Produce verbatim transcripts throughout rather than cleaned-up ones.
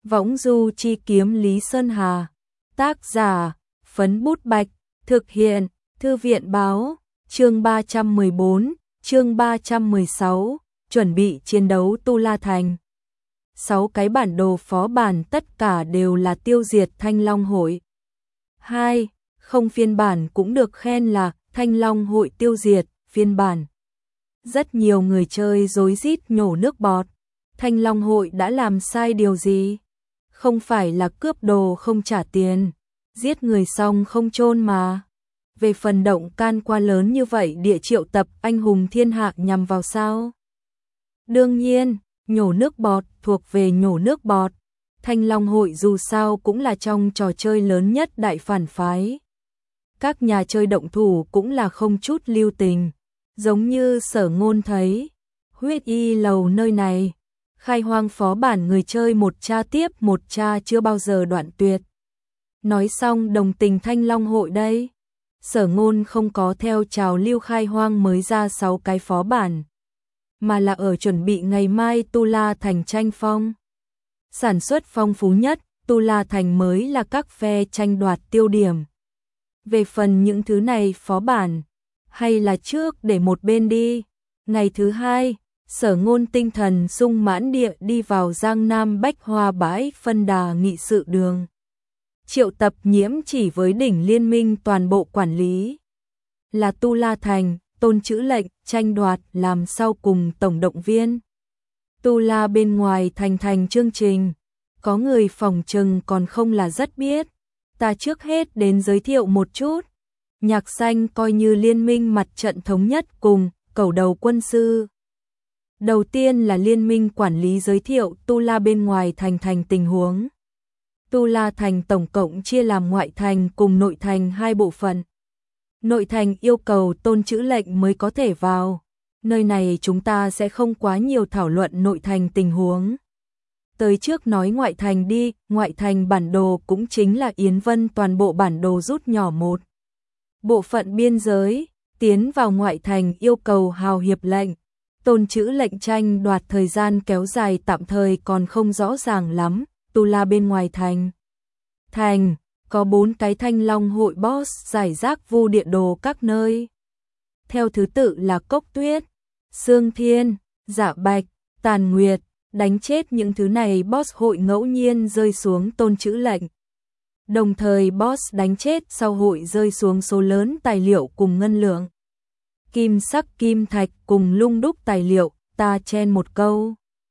Võng du chi kiếm Lý Sơn Hà. Tác giả, Phấn Bút Bạch. Thực hiện, Thư viện báo. Chương ba trăm mười bốn, chương ba trăm mười sáu, chuẩn bị chiến đấu Tu La Thành. Sáu cái bản đồ phó bản tất cả đều là tiêu diệt Thanh Long Hội. Hai, không phiên bản cũng được khen là Thanh Long Hội tiêu diệt phiên bản. Rất nhiều người chơi rối rít nhổ nước bọt. Thanh Long Hội đã làm sai điều gì? Không phải là cướp đồ không trả tiền, giết người xong không chôn mà. Về phần động can qua lớn như vậy địa triệu tập anh hùng thiên hạ nhằm vào sao? Đương nhiên, nhổ nước bọt thuộc về nhổ nước bọt. Thanh Long Hội dù sao cũng là trong trò chơi lớn nhất đại phản phái. Các nhà chơi động thủ cũng là không chút lưu tình. Giống như Sở Ngôn thấy, huyết y lầu nơi này, khai hoang phó bản người chơi một cha tiếp một cha chưa bao giờ đoạn tuyệt. Nói xong đồng tình Thanh Long Hội đây. Sở Ngôn không có theo trào lưu khai hoang mới ra sáu cái phó bản, mà là ở chuẩn bị ngày mai Tu La Thành tranh phong. Sản xuất phong phú nhất, Tu La Thành mới là các phe tranh đoạt tiêu điểm. Về phần những thứ này phó bản, hay là trước để một bên đi. Ngày thứ hai, Sở Ngôn tinh thần sung mãn địa đi vào Giang Nam Bách Hoa bãi phân đà nghị sự đường. Triệu tập Nhiễm Chỉ với đỉnh liên minh toàn bộ quản lý. Là Tu La Thành, Tôn Chữ Lệnh, tranh đoạt làm sau cùng tổng động viên. Tu La bên ngoài thành thành chương trình, có người phòng trừng còn không là rất biết. Ta trước hết đến giới thiệu một chút. Nhạc Xanh coi như liên minh mặt trận thống nhất cùng Cẩu Đầu Quân Sư. Đầu tiên là liên minh quản lý giới thiệu Tu La bên ngoài thành thành tình huống. Tu La Thành tổng cộng chia làm ngoại thành cùng nội thành hai bộ phận. Nội thành yêu cầu Tôn Chữ Lệnh mới có thể vào. Nơi này chúng ta sẽ không quá nhiều thảo luận nội thành tình huống. Tới trước nói ngoại thành đi, ngoại thành bản đồ cũng chính là Yến Vân toàn bộ bản đồ rút nhỏ một. Bộ phận biên giới, tiến vào ngoại thành yêu cầu hào hiệp lệnh. Tôn Chữ Lệnh tranh đoạt thời gian kéo dài tạm thời còn không rõ ràng lắm. Tu La bên ngoài thành. Thành, có bốn cái Thanh Long Hội boss giải rác vu địa đồ các nơi. Theo thứ tự là Cốc Tuyết, Sương Thiên, Dạ Bạch, Tàn Nguyệt, đánh chết những thứ này boss hội ngẫu nhiên rơi xuống Tôn Chữ Lệnh. Đồng thời boss đánh chết sau hội rơi xuống số lớn tài liệu cùng ngân lượng. Kim sắc kim thạch cùng lung đúc tài liệu, ta chen một câu.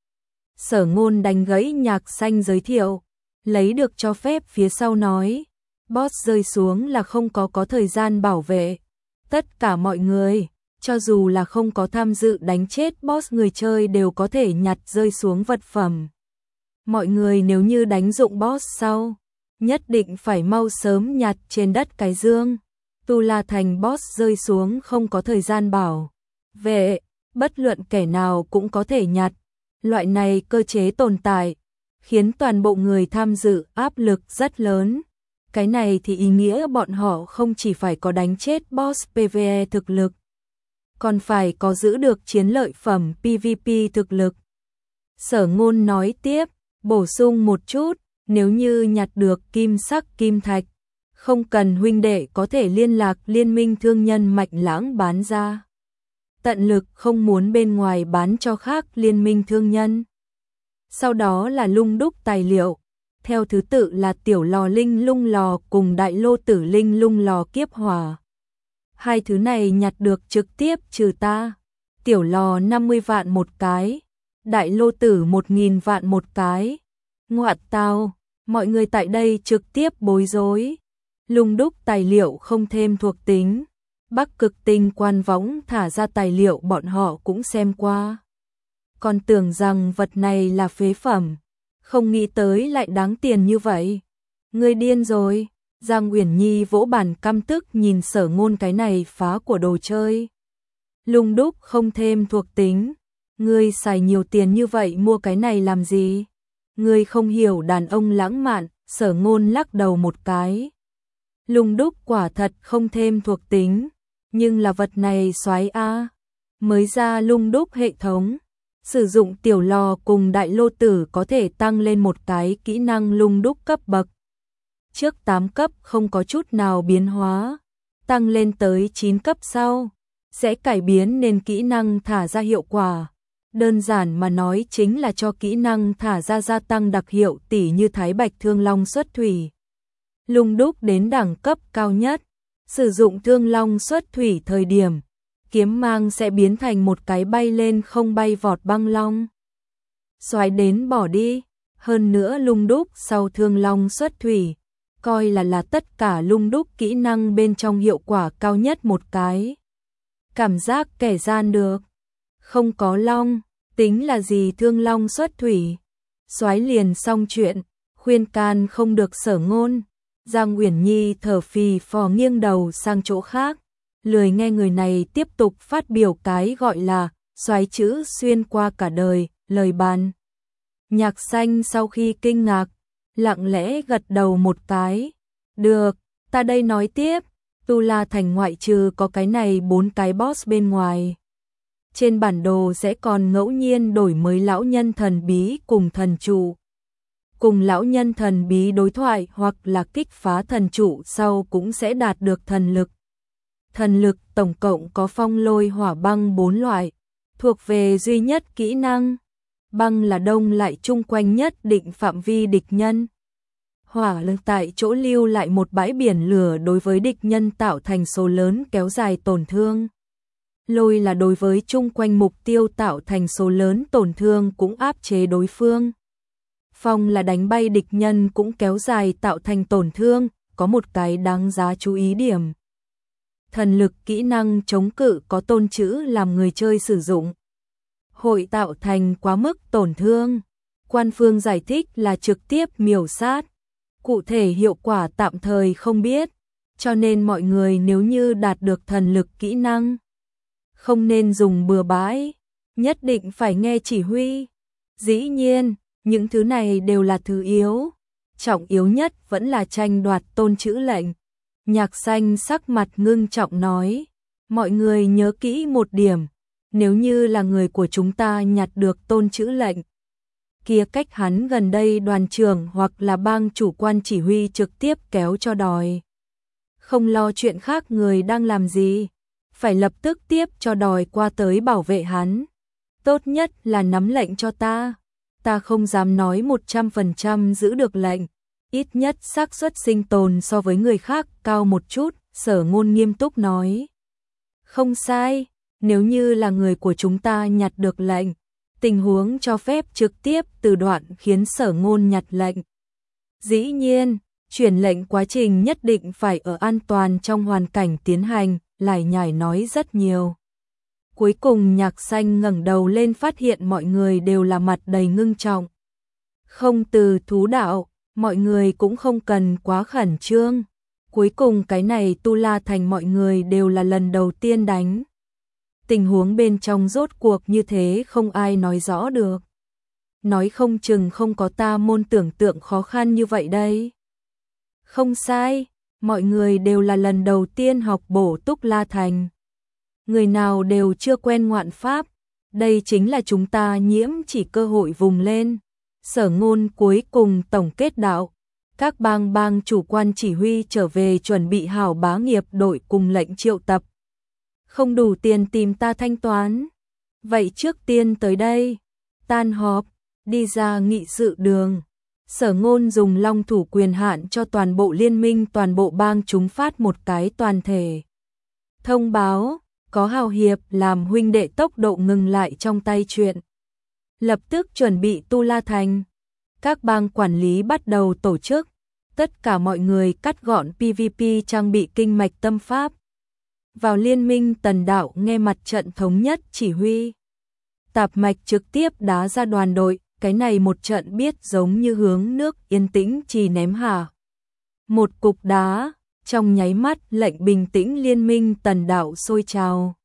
Sở Ngôn đánh gãy Nhạc Xanh giới thiệu, lấy được cho phép phía sau nói, boss rơi xuống là không có có thời gian bảo vệ. Tất cả mọi người, cho dù là không có tham dự đánh chết boss người chơi đều có thể nhặt rơi xuống vật phẩm. Mọi người nếu như đánh dụng boss sau, nhất định phải mau sớm nhặt trên đất cái dương. Tu La Thành boss rơi xuống không có thời gian bảo vệ, bất luận kẻ nào cũng có thể nhặt. Loại này cơ chế tồn tại, khiến toàn bộ người tham dự áp lực rất lớn. Cái này thì ý nghĩa bọn họ không chỉ phải có đánh chết boss pê vê e thực lực, còn phải có giữ được chiến lợi phẩm pê vê pê thực lực. Sở Ngôn nói tiếp, bổ sung một chút, nếu như nhặt được kim sắc kim thạch, không cần huynh đệ có thể liên lạc liên minh thương nhân Mạch Lãng bán ra. Tận lực không muốn bên ngoài bán cho khác liên minh thương nhân. Sau đó là lung đúc tài liệu, theo thứ tự là tiểu lò linh lung lò cùng đại lô tử linh lung lò kiếp hỏa. Hai thứ này nhặt được trực tiếp trừ ta. Tiểu lò năm mươi vạn một cái, đại lô tử một nghìn vạn một cái. Ngoạn tao, mọi người tại đây trực tiếp bối rối. Lung đúc tài liệu không thêm thuộc tính. Bắc Cực Tinh quan võng thả ra tài liệu bọn họ cũng xem qua. Còn tưởng rằng vật này là phế phẩm, không nghĩ tới lại đáng tiền như vậy. Ngươi điên rồi. Giang Uyển Nhi vỗ bàn căm tức nhìn Sở Ngôn cái này phá của đồ chơi. Lung đúc không thêm thuộc tính. Ngươi xài nhiều tiền như vậy mua cái này làm gì? Ngươi không hiểu đàn ông lãng mạn. Sở Ngôn lắc đầu một cái. Lung đúc quả thật không thêm thuộc tính, nhưng là vật này xoái a. Mới ra lung đúc hệ thống, Sử dụng tiểu lò cùng đại lô tử có thể tăng lên một cái kỹ năng lung đúc cấp bậc. Trước tám cấp không có chút nào biến hóa, tăng lên tới chín cấp sau, sẽ cải biến nên kỹ năng thả ra hiệu quả. Đơn giản mà nói chính là cho kỹ năng thả ra gia tăng đặc hiệu, tỉ như Thái Bạch Thương Long xuất thủy. Lung đúc đến đẳng cấp cao nhất, sử dụng Thương Long xuất thủy thời điểm, kiếm mang sẽ biến thành một cái bay lên không bay vọt băng long. Xoáy đến bỏ đi, hơn nữa lung đúc sau Thương Long xuất thủy, coi là là tất cả lung đúc kỹ năng bên trong hiệu quả cao nhất một cái. Cảm giác kẻ gian được, không có long, tính là gì Thương Long xuất thủy. Xoáy liền xong chuyện, khuyên can không được Sở Ngôn. Giang Uyển Nhi thở phì phò nghiêng đầu sang chỗ khác, lười nghe người này tiếp tục phát biểu cái gọi là xoáy chữ xuyên qua cả đời, lời bàn. Nhạc Xanh sau khi kinh ngạc, lặng lẽ gật đầu một cái. Được, ta đây nói tiếp, Tu La Thành ngoại trừ có cái này bốn cái boss bên ngoài. Trên bản đồ sẽ còn ngẫu nhiên đổi mới lão nhân thần bí cùng thần trụ. Cùng lão nhân thần bí đối thoại hoặc là kích phá thần trụ sau cũng sẽ đạt được thần lực. Thần lực tổng cộng có phong lôi hỏa băng bốn loại, thuộc về duy nhất kỹ năng. Băng là đông lại chung quanh nhất định phạm vi địch nhân. Hỏa lực tại chỗ lưu lại một bãi biển lửa đối với địch nhân tạo thành số lớn kéo dài tổn thương. Lôi là đối với chung quanh mục tiêu tạo thành số lớn tổn thương cũng áp chế đối phương. Phong là đánh bay địch nhân cũng kéo dài tạo thành tổn thương, có một cái đáng giá chú ý điểm. Thần lực kỹ năng chống cự có tôn chữ làm người chơi sử dụng. Hội tạo thành quá mức tổn thương. Quan phương giải thích là trực tiếp miểu sát. Cụ thể hiệu quả tạm thời không biết, cho nên mọi người nếu như đạt được thần lực kỹ năng, không nên dùng bừa bãi, nhất định phải nghe chỉ huy. Dĩ nhiên, những thứ này đều là thứ yếu, trọng yếu nhất vẫn là tranh đoạt tôn chữ lệnh. Nhạc Xanh sắc mặt ngưng trọng nói, mọi người nhớ kỹ một điểm, nếu như là người của chúng ta nhặt được tôn chữ lệnh, kia cách hắn gần đây đoàn trưởng hoặc là bang chủ quan chỉ huy trực tiếp kéo cho đòi. Không lo chuyện khác người đang làm gì, phải lập tức tiếp cho đòi qua tới bảo vệ hắn. Tốt nhất là nắm lệnh cho ta. Ta không dám nói một trăm phần trăm giữ được lệnh, ít nhất xác suất sinh tồn so với người khác cao một chút, Sở Ngôn nghiêm túc nói. Không sai, nếu như là người của chúng ta nhặt được lệnh, tình huống cho phép trực tiếp từ đoạn khiến Sở Ngôn nhặt lệnh. Dĩ nhiên, chuyển lệnh quá trình nhất định phải ở an toàn trong hoàn cảnh tiến hành, lải nhải nói rất nhiều. Cuối cùng Nhạc Xanh ngẩng đầu lên phát hiện mọi người đều là mặt đầy ngưng trọng. Không từ thú đạo, mọi người cũng không cần quá khẩn trương. Cuối cùng cái này Tu La Thành mọi người đều là lần đầu tiên đánh. Tình huống bên trong rốt cuộc như thế không ai nói rõ được. Nói không chừng không có ta môn tưởng tượng khó khăn như vậy đây. Không sai, mọi người đều là lần đầu tiên học bổ túc La Thành. Người nào đều chưa quen ngoạn pháp, đây chính là chúng ta nhiễm chỉ cơ hội vùng lên. Sở Ngôn cuối cùng tổng kết đạo, các bang bang chủ quan chỉ huy trở về chuẩn bị hảo bá nghiệp đội cùng lệnh triệu tập. Không đủ tiền tìm ta thanh toán. Vậy trước tiên tới đây, tan họp, đi ra nghị sự đường. Sở Ngôn dùng long thủ quyền hạn cho toàn bộ liên minh toàn bộ bang chúng phát một cái toàn thể thông báo, có hào hiệp làm huynh đệ tốc độ ngừng lại trong tay chuyện. Lập tức chuẩn bị Tu La Thành. Các bang quản lý bắt đầu tổ chức, tất cả mọi người cắt gọn pê vê pê trang bị kinh mạch tâm pháp. Vào liên minh tần đạo nghe mặt trận thống nhất chỉ huy. Tạp mạch trực tiếp đá ra đoàn đội, cái này một trận biết giống như hướng nước yên tĩnh chỉ ném hả. Một cục đá, trong nháy mắt lệnh bình tĩnh liên minh tần đạo sôi trào.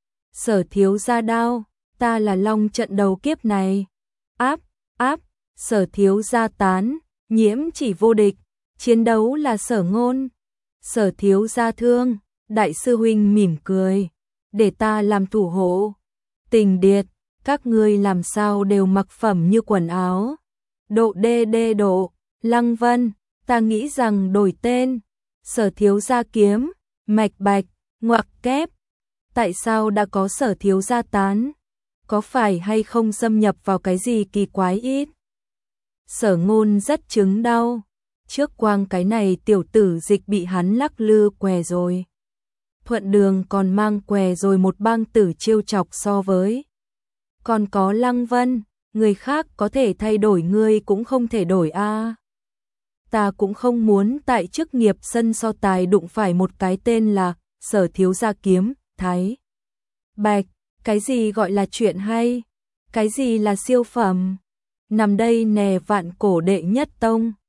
Sở thiếu gia đao, ta là long trận đầu kiếp này. Áp, áp, Sở thiếu gia tán, nhiễm chỉ vô địch, chiến đấu là Sở Ngôn. Sở thiếu gia thương, đại sư huynh mỉm cười, để ta làm thủ hộ. Tình điệt, Các ngươi làm sao đều mặc phẩm như quần áo. Độ đê đê độ, Lăng Vân, ta nghĩ rằng đổi tên, Sở thiếu gia kiếm, mạch bạch, ngoặc kép. Tại sao đã có Sở thiếu gia tán? Có phải hay không xâm nhập vào cái gì kỳ quái ít? Sở Ngôn rất chứng đau. Trước quang cái này tiểu tử dịch bị hắn lắc lư què rồi. Thuận đường còn mang què rồi một bang tử trêu chọc so với. Còn có Lăng Vân, người khác có thể thay đổi ngươi cũng không thể đổi a. Ta cũng không muốn tại chức nghiệp sân so tài đụng phải một cái tên là Sở thiếu gia kiếm, Thái Bạch. Cái gì gọi là chuyện hay? Cái gì là siêu phẩm? Nằm đây nè vạn cổ đệ nhất tông.